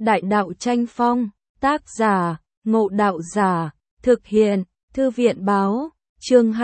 Đại đạo tranh phong, tác giả, Ngộ Đạo Giả, thực hiện, Thư viện báo, chương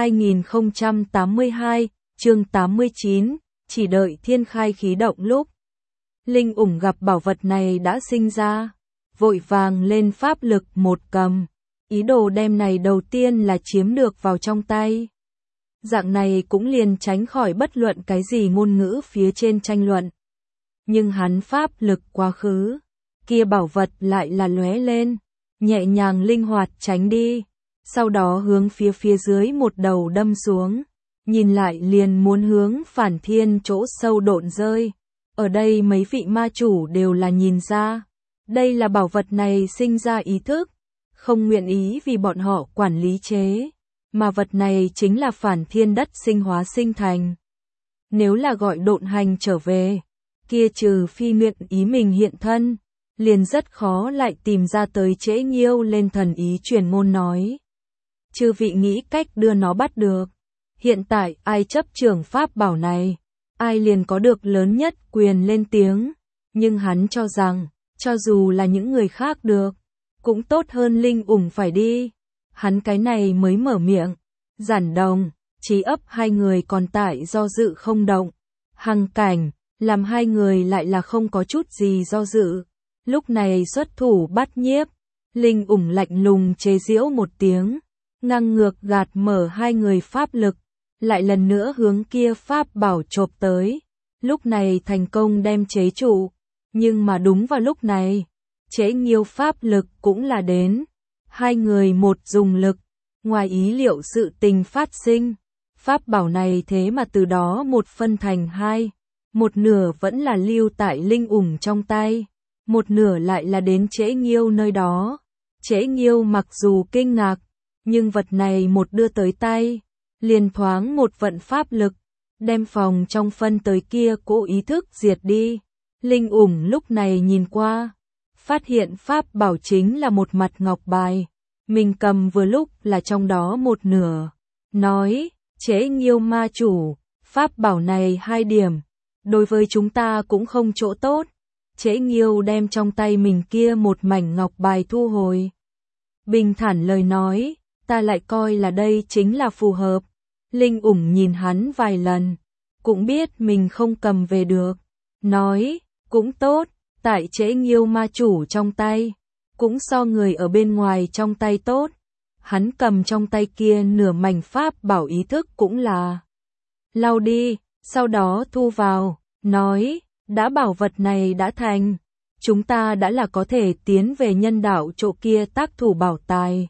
2082, chương 89, chỉ đợi thiên khai khí động lúc. Linh ủng gặp bảo vật này đã sinh ra, vội vàng lên pháp lực một cầm, ý đồ đem này đầu tiên là chiếm được vào trong tay. Dạng này cũng liền tránh khỏi bất luận cái gì ngôn ngữ phía trên tranh luận. Nhưng hắn pháp lực quá khứ, kia bảo vật lại là lóe lên, nhẹ nhàng linh hoạt tránh đi, sau đó hướng phía dưới một đầu đâm xuống, nhìn lại liền muốn hướng Phản Thiên chỗ sâu độn rơi. Ở đây mấy vị ma chủ đều là nhìn ra, đây là bảo vật này sinh ra ý thức, không nguyện ý vì bọn họ quản lý chế, mà vật này chính là Phản Thiên đất sinh hóa sinh thành. Nếu là gọi độn hành trở về, kia trừ phi nguyện ý mình hiện thân, liền rất khó lại tìm ra tới Trễ Nhiêu lên thần ý truyền ngôn nói. Chư vị nghĩ cách đưa nó bắt được, hiện tại ai chấp trưởng pháp bảo này, ai liền có được lớn nhất quyền lên tiếng, nhưng hắn cho rằng, cho dù là những người khác được, cũng tốt hơn Linh ủng phải đi. Hắn cái này mới mở miệng, Giản Đồng, Trí Ấp hai người còn tại do dự không động, Hằng Cảnh, làm hai người lại là không có chút gì do dự, lúc này xuất thủ bắt nhiếp. Linh ủng lạnh lùng chế giễu một tiếng, ngang ngược gạt mở hai người pháp lực, lại lần nữa hướng kia pháp bảo chộp tới, lúc này thành công đem chế trụ, nhưng mà đúng vào lúc này, Trễ Nhiêu pháp lực cũng là đến, hai người một dùng lực, ngoài ý liệu sự tình phát sinh, pháp bảo này thế mà từ đó một phân thành hai, một nửa vẫn là lưu tại Linh ủng trong tay, một nửa lại là đến Trễ Nhiêu nơi đó. Trễ Nhiêu mặc dù kinh ngạc, nhưng vật này một đưa tới tay, liền thoáng một vận pháp lực, đem phòng trong phân tới kia cố ý thức diệt đi. Linh ủng lúc này nhìn qua, phát hiện pháp bảo chính là một mặt ngọc bài, mình cầm vừa lúc là trong đó một nửa, nói, Trễ Nhiêu ma chủ, pháp bảo này hai điểm, đối với chúng ta cũng không chỗ tốt. Trễ Nhiêu đem trong tay mình kia một mảnh ngọc bài thu hồi. Bình thản lời nói, ta lại coi là đây chính là phù hợp. Linh ủng nhìn hắn vài lần, cũng biết mình không cầm về được. Nói, cũng tốt, tại Trễ Nhiêu ma chủ trong tay, cũng so người ở bên ngoài trong tay tốt. Hắn cầm trong tay kia nửa mảnh pháp bảo ý thức cũng là lau đi, sau đó thu vào, nói, đã bảo vật này đã thành, chúng ta đã là có thể tiến về nhân đạo chỗ kia tác thủ bảo tài.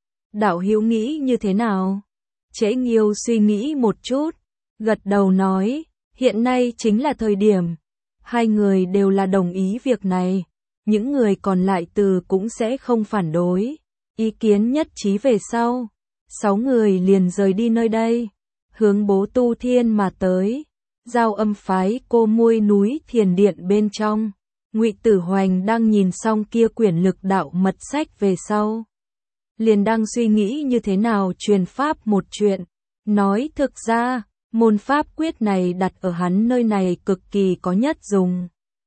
Đạo hữu nghĩ như thế nào? Trễ Nhiêu suy nghĩ một chút, gật đầu nói, hiện nay chính là thời điểm. Hai người đều là đồng ý việc này, những người còn lại từ cũng sẽ không phản đối. Ý kiến nhất trí về sau, 6 người liền rời đi nơi đây, hướng Bố Tu Thiên mà tới. Giao Âm phái Cô Muôi núi thiền điện bên trong, Ngụy Tử Hoành đang nhìn xong kia quyển lực đạo mật sách về sau, liền đang suy nghĩ như thế nào truyền pháp một chuyện, nói thực ra, môn pháp quyết này đặt ở hắn nơi này cực kỳ có nhất dùng.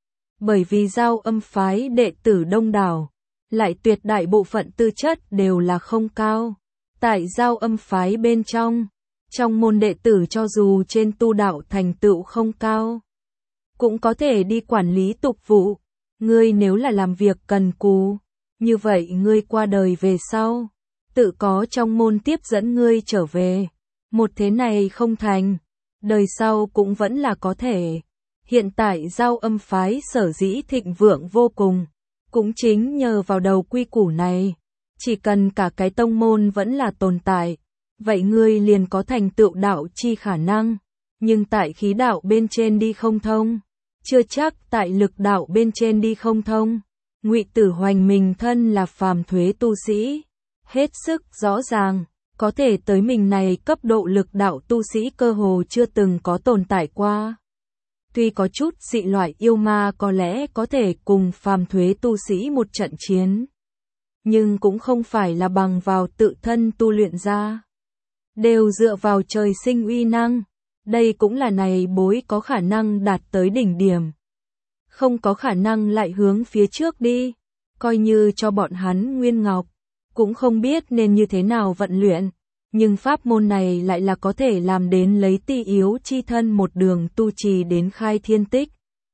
Bởi vì Giao Âm phái đệ tử đông đảo, lại tuyệt đại bộ phận tư chất đều là không cao. Tại Giao Âm phái bên trong môn đệ tử cho dù trên tu đạo thành tựu không cao, cũng có thể đi quản lý tục vụ. Ngươi nếu là làm việc cần cù, như vậy ngươi qua đời về sau, tự có trong môn tiếp dẫn ngươi trở về. Một thế này không thành, đời sau cũng vẫn là có thể. Hiện tại Giao Âm phái sở dĩ thịnh vượng vô cùng, cũng chính nhờ vào đầu quy củ này. Chỉ cần cả cái tông môn vẫn là tồn tại, vậy ngươi liền có thành tựu đạo chi khả năng, nhưng tại khí đạo bên trên đi không thông, chưa chắc tại lực đạo bên trên đi không thông. Ngụy Tử Hoành mình thân là phàm thuế tu sĩ, hết sức rõ ràng, có thể tới mình này cấp độ lực đạo tu sĩ cơ hồ chưa từng có tồn tại qua. Tuy có chút dị loại yêu ma có lẽ có thể cùng phàm thuế tu sĩ một trận chiến, nhưng cũng không phải là bằng vào tự thân tu luyện ra, đều dựa vào trời sinh uy năng, đây cũng là này bối có khả năng đạt tới đỉnh điểm. không có khả năng lại hướng phía trước đi, coi như cho bọn hắn Nguyên Ngọc, cũng không biết nên như thế nào vận luyện, nhưng pháp môn này lại là có thể làm đến lấy ti yếu chi thân một đường tu trì đến khai thiên tích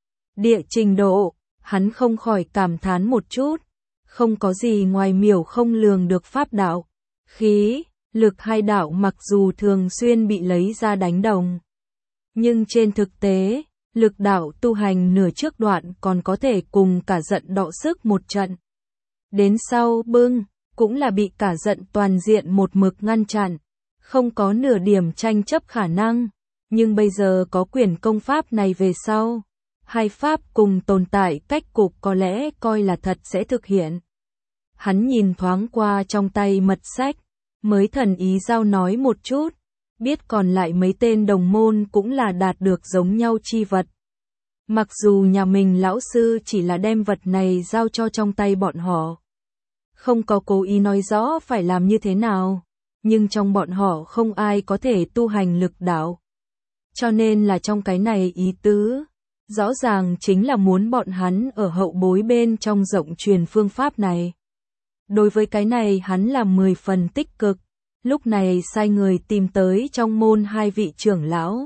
địa trình độ, hắn không khỏi cảm thán một chút, không có gì ngoài miểu không lường được pháp đạo, khí, lực hai đạo mặc dù thường xuyên bị lấy ra đánh đồng, nhưng trên thực tế, lực đạo tu hành nửa trước đoạn còn có thể cùng cả giận đọ sức một trận. Đến sau bưng, cũng là bị cả giận toàn diện một mực ngăn chặn, không có nửa điểm tranh chấp khả năng, nhưng bây giờ có quyển công pháp này về sau, hai pháp cùng tồn tại cách cục có lẽ coi là thật sẽ thực hiện. Hắn nhìn thoáng qua trong tay mật sách, mới thần ý giao nói một chút, biết còn lại mấy tên đồng môn cũng là đạt được giống nhau chi vật. Mặc dù nhà mình lão sư chỉ là đem vật này giao cho trong tay bọn họ, không có cố ý nói rõ phải làm như thế nào, nhưng trong bọn họ không ai có thể tu hành lực đạo. Cho nên là trong cái này ý tứ, rõ ràng chính là muốn bọn hắn ở hậu bối bên trong rộng truyền phương pháp này. Đối với cái này hắn là 10 phần tích cực, lúc này sai người tìm tới trong môn hai vị trưởng lão.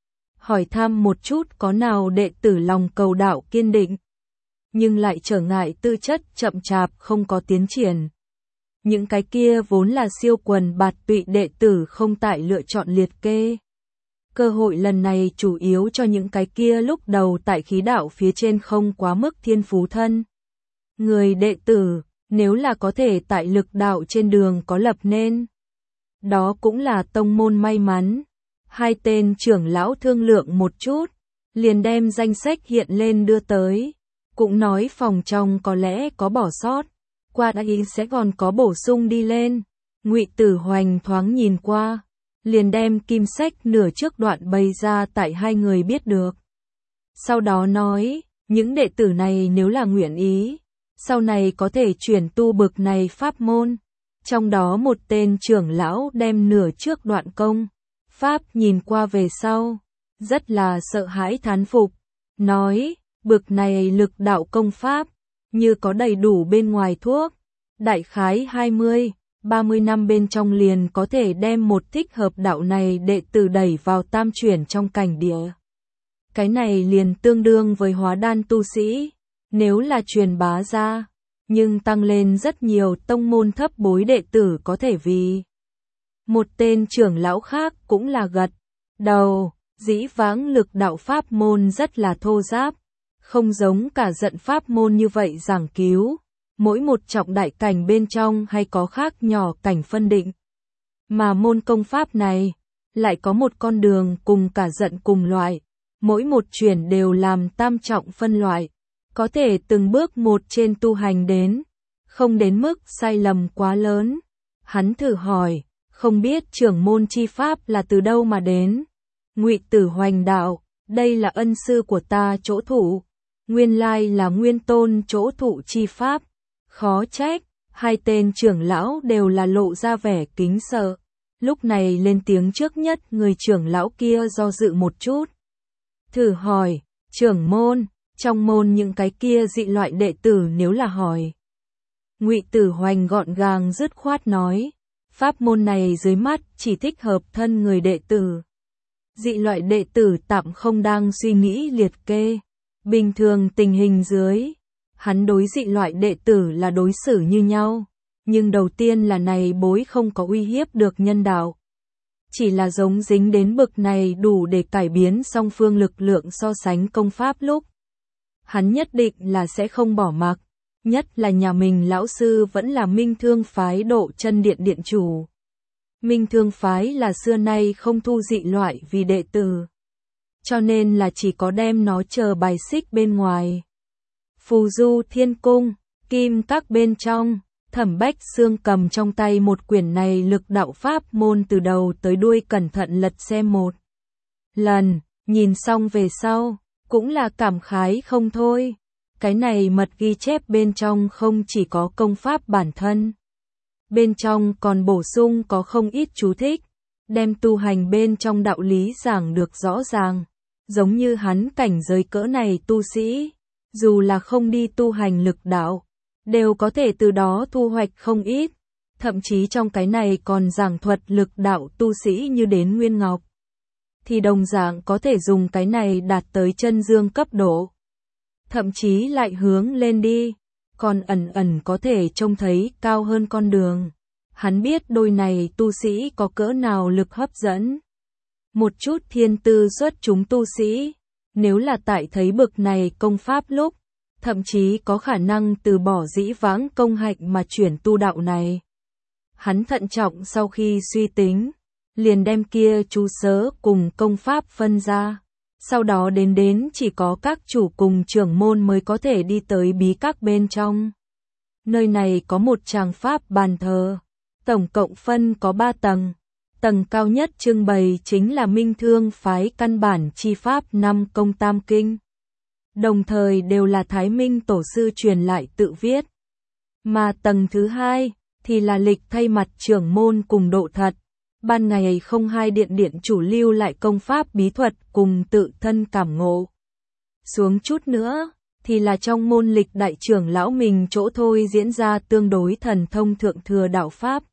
Hỏi thăm một chút có nào đệ tử lòng cầu đạo kiên định, nhưng lại trở ngại tư chất chậm chạp không có tiến triển. Những cái kia vốn là siêu quần bạt tụy đệ tử không tại lựa chọn liệt kê. Cơ hội lần này chủ yếu cho những cái kia lúc đầu tại khí đạo phía trên không quá mức thiên phú thân. Người đệ tử, nếu là có thể tại lực đạo trên đường có lập nên, đó cũng là tông môn may mắn. Hai tên trưởng lão thương lượng một chút, liền đem danh sách hiện lên đưa tới, cũng nói phòng trong có lẽ có bỏ sót, qua đây sẽ còn có bổ sung đi lên. Ngụy Tử Hoành thoáng nhìn qua, liền đem kim sách nửa trước đoạn bày ra tại hai người biết được. Sau đó nói, những đệ tử này nếu là nguyện ý, sau này có thể chuyển tu bực này pháp môn. Trong đó một tên trưởng lão đem nửa trước đoạn công pháp nhìn qua về sau, rất là sợ hãi thán phục, nói, bực này lực đạo công pháp, như có đầy đủ bên ngoài thuốc, đại khái 20-30 năm bên trong liền có thể đem một thích hợp đạo này đệ tử đẩy vào tam chuyển trong cảnh địa. Cái này liền tương đương với hóa đan tu sĩ, nếu là truyền bá ra, nhưng tăng lên rất nhiều tông môn thấp bối đệ tử có thể vì. Một tên trưởng lão khác cũng là gật đầu, dĩ vãng lực đạo pháp môn rất là thô giáp, không giống cả giận pháp môn như vậy giảng cứu, mỗi một trọng đại cảnh bên trong hay có khác nhỏ cảnh phân định. Mà môn công pháp này, lại có một con đường cùng cả giận cùng loại, mỗi một chuyển đều làm tam trọng phân loại, có thể từng bước một trên tu hành đến, không đến mức sai lầm quá lớn. Hắn thử hỏi, không biết trưởng môn chi pháp là từ đâu mà đến. Ngụy Tử Hoành đạo, đây là ân sư của ta chỗ thủ, nguyên lai là nguyên tôn chỗ thủ chi pháp, khó trách. Hai tên trưởng lão đều là lộ ra vẻ kính sợ, lúc này lên tiếng trước nhất người trưởng lão kia do dự một chút. Thử hỏi, trưởng môn, trong môn những cái kia dị loại đệ tử nếu là hỏi. Ngụy Tử Hoành gọn gàng dứt khoát nói, pháp môn này dưới mắt chỉ thích hợp thân người đệ tử. Dị loại đệ tử tạm không đang suy nghĩ liệt kê. Bình thường tình hình dưới, hắn đối dị loại đệ tử là đối xử như nhau, nhưng đầu tiên là này bối không có uy hiếp được nhân đạo. Chỉ là giống dính đến bực này đủ để cải biến song phương lực lượng so sánh công pháp lúc. Hắn nhất định là sẽ không bỏ mặc, nhất là nhà mình lão sư vẫn là Minh Thương phái Độ Chân Điện điện chủ. Minh Thương phái là xưa nay không thu dị loại vì đệ tử, cho nên là chỉ có đem nó chờ bài xích bên ngoài. Phù Du Thiên Cung, Kim Các bên trong, Thẩm Bách Xương cầm trong tay một quyển này lực đạo pháp môn từ đầu tới đuôi cẩn thận lật xem một lần, nhìn xong về sau, cũng là cảm khái không thôi. Cái này mật ghi chép bên trong không chỉ có công pháp bản thân, bên trong còn bổ sung có không ít chú thích, đem tu hành bên trong đạo lý giảng được rõ ràng, giống như hắn cảnh giới cỡ này tu sĩ, dù là không đi tu hành lực đạo, đều có thể từ đó thu hoạch không ít. Thậm chí trong cái này còn giảng thuật lực đạo tu sĩ như đến Nguyên Ngọc, thì đồng dạng có thể dùng cái này đạt tới chân dương cấp độ. Thậm chí lại hướng lên đi, còn ẩn ẩn có thể trông thấy cao hơn con đường. Hắn biết đôi này tu sĩ có cỡ nào lực hấp dẫn. Một chút thiên tư xuất chúng tu sĩ, nếu là tại thấy bực này công pháp lúc, thậm chí có khả năng từ bỏ dĩ vãng công hạnh mà chuyển tu đạo này. Hắn thận trọng sau khi suy tính, liền đem kia chú sớ cùng công pháp phân ra. Sau đó đến chỉ có các chủ cùng trưởng môn mới có thể đi tới bí các bên trong. Nơi này có một tràng pháp bàn thờ, tổng cộng phân có 3 tầng. Tầng cao nhất trưng bày chính là Minh Thương phái căn bản chi pháp 5 công tam kinh. Đồng thời đều là Thái Minh tổ sư truyền lại tự viết. Mà tầng thứ 2 thì là lịch thay mặt trưởng môn cùng độ thật. Ban ngày không hai điện chủ lưu lại công pháp bí thuật cùng tự thân cảm ngộ. Xuống chút nữa, thì là trong môn lịch đại trưởng lão mình chỗ thôi diễn ra tương đối thần thông thượng thừa đạo pháp.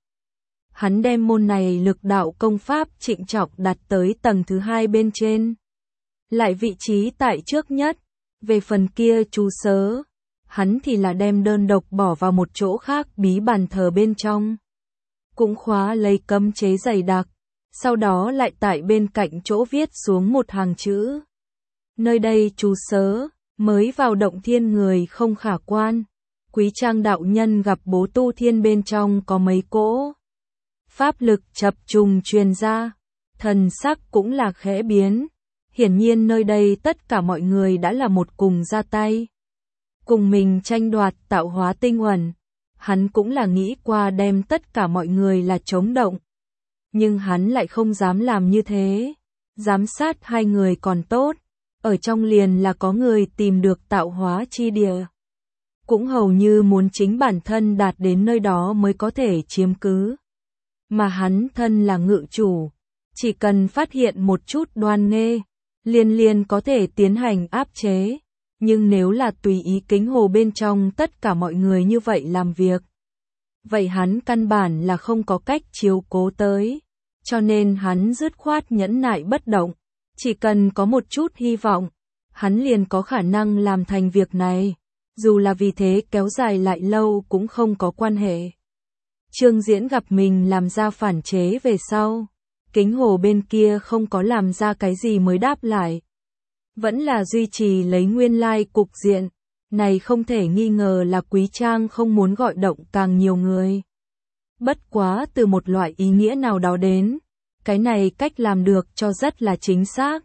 Hắn đem môn này lực đạo công pháp trịnh trọng đặt tới tầng thứ 2 bên trên. Lại vị trí tại trước nhất, về phần kia chú sớ, hắn thì là đem đơn độc bỏ vào một chỗ khác bí bàn thờ bên trong. Cũng khóa lấy cấm chế dày đặc, sau đó lại tại bên cạnh chỗ viết xuống một hàng chữ. Nơi đây chú sớ, mới vào động thiên người không khả quan. Quý Trang đạo nhân gặp bố tu thiên bên trong có mấy cỗ. Pháp lực chập trùng truyền ra, thần sắc cũng là khẽ biến. Hiển nhiên nơi đây tất cả mọi người đã là một cùng ra tay. Cùng mình tranh đoạt tạo hóa tinh uẩn. Hắn cũng là nghĩ qua đem tất cả mọi người là chống động. Nhưng hắn lại không dám làm như thế. Giám sát hai người còn tốt. Ở trong liền là có người tìm được tạo hóa chi địa. Cũng hầu như muốn chính bản thân đạt đến nơi đó mới có thể chiếm cứ. Mà hắn thân là ngự chủ. Chỉ cần phát hiện một chút đoan nghê, liền có thể tiến hành áp chế. Nhưng nếu là tùy ý kính hồ bên trong tất cả mọi người như vậy làm việc, vậy hắn căn bản là không có cách chiếu cố tới. Cho nên hắn dứt khoát nhẫn nại bất động. Chỉ cần có một chút hy vọng, hắn liền có khả năng làm thành việc này. Dù là vì thế kéo dài lại lâu cũng không có quan hệ. Trương Diễn gặp mình làm ra phản chế về sau. Kính hồ bên kia không có làm ra cái gì mới đáp lại. Vẫn là duy trì lấy nguyên lai cục diện. Này không thể nghi ngờ là Quý Trang không muốn gọi động càng nhiều người. Bất quá từ một loại ý nghĩa nào đó đến. Cái này cách làm được cho rất là chính xác.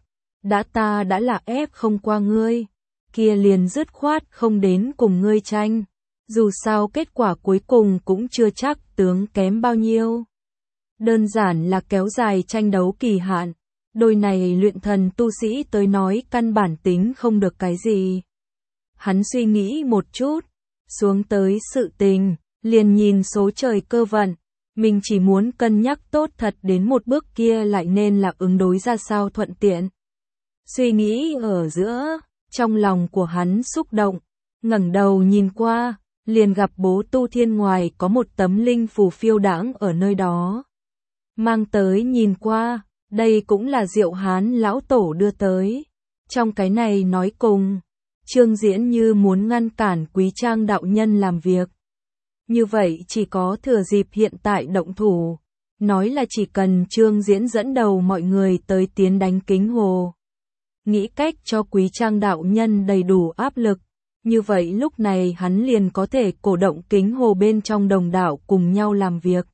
Ta đã là ép không qua ngươi. Kia liền dứt khoát không đến cùng ngươi tranh. Dù sao kết quả cuối cùng cũng chưa chắc tướng kém bao nhiêu. Đơn giản là kéo dài tranh đấu kỳ hạn. Đôi này luyện thần tu sĩ tới nói căn bản tính không được cái gì. Hắn suy nghĩ một chút, xuống tới sự tình, liền nhìn số trời cơ vận. Mình chỉ muốn cân nhắc tốt thật đến một bước kia lại nên là ứng đối ra sao thuận tiện. Suy nghĩ ở giữa, trong lòng của hắn xúc động, ngẩng đầu nhìn qua, liền gặp bố tu thiên ngoài có một tấm linh phù phiêu đãng ở nơi đó. Mang tới nhìn qua, đây cũng là Diệu Hán lão tổ đưa tới. Trong cái này nói cùng, Trương Diễn như muốn ngăn cản Quý Trang đạo nhân làm việc. Như vậy chỉ có thừa dịp hiện tại động thủ. Nói là chỉ cần Trương Diễn dẫn đầu mọi người tới tiến đánh kính hồ. Nghĩ cách cho Quý Trang đạo nhân đầy đủ áp lực. Như vậy lúc này hắn liền có thể cổ động kính hồ bên trong đồng đạo cùng nhau làm việc.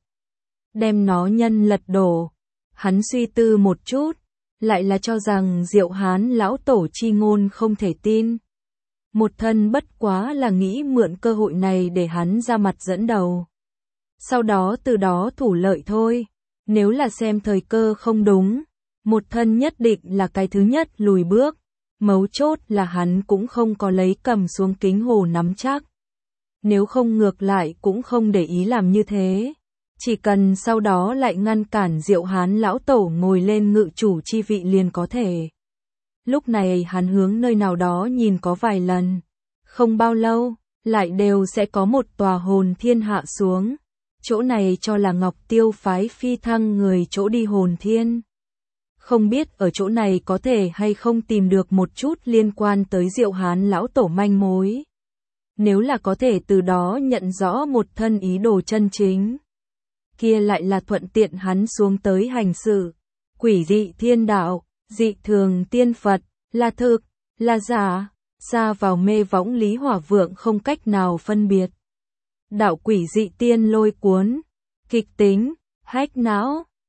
Đem nó nhân lật đổ. Hắn suy tư một chút. Lại là cho rằng Diệu Hán lão tổ chi ngôn không thể tin. Một thân bất quá là nghĩ mượn cơ hội này để hắn ra mặt dẫn đầu. Sau đó từ đó thủ lợi thôi. Nếu là xem thời cơ không đúng, một thân nhất định là cái thứ nhất lùi bước. Mấu chốt là hắn cũng không có lấy cầm xuống kính hồ nắm chắc. Nếu không ngược lại cũng không để ý làm như thế. Chỉ cần sau đó lại ngăn cản Diệu Hán lão tổ ngồi lên ngự chủ chi vị liền có thể. Lúc này hắn hướng nơi nào đó nhìn có vài lần. Không bao lâu, lại đều sẽ có một tòa hồn thiên hạ xuống. Chỗ này cho là Ngọc Tiêu phái phi thăng người chỗ đi hồn thiên. Không biết ở chỗ này có thể hay không tìm được một chút liên quan tới Diệu Hán lão tổ manh mối. Nếu là có thể từ đó nhận rõ một thân ý đồ chân chính, kia lại là thuận tiện hắn xuống tới hành sự. Quỷ dị thiên đạo, dị thường tiên Phật, là thực, là giả, xa vào mê võng Lý Hỏa Vượng không cách nào phân biệt. Đạo quỷ dị tiên lôi cuốn, kịch tính, hách não,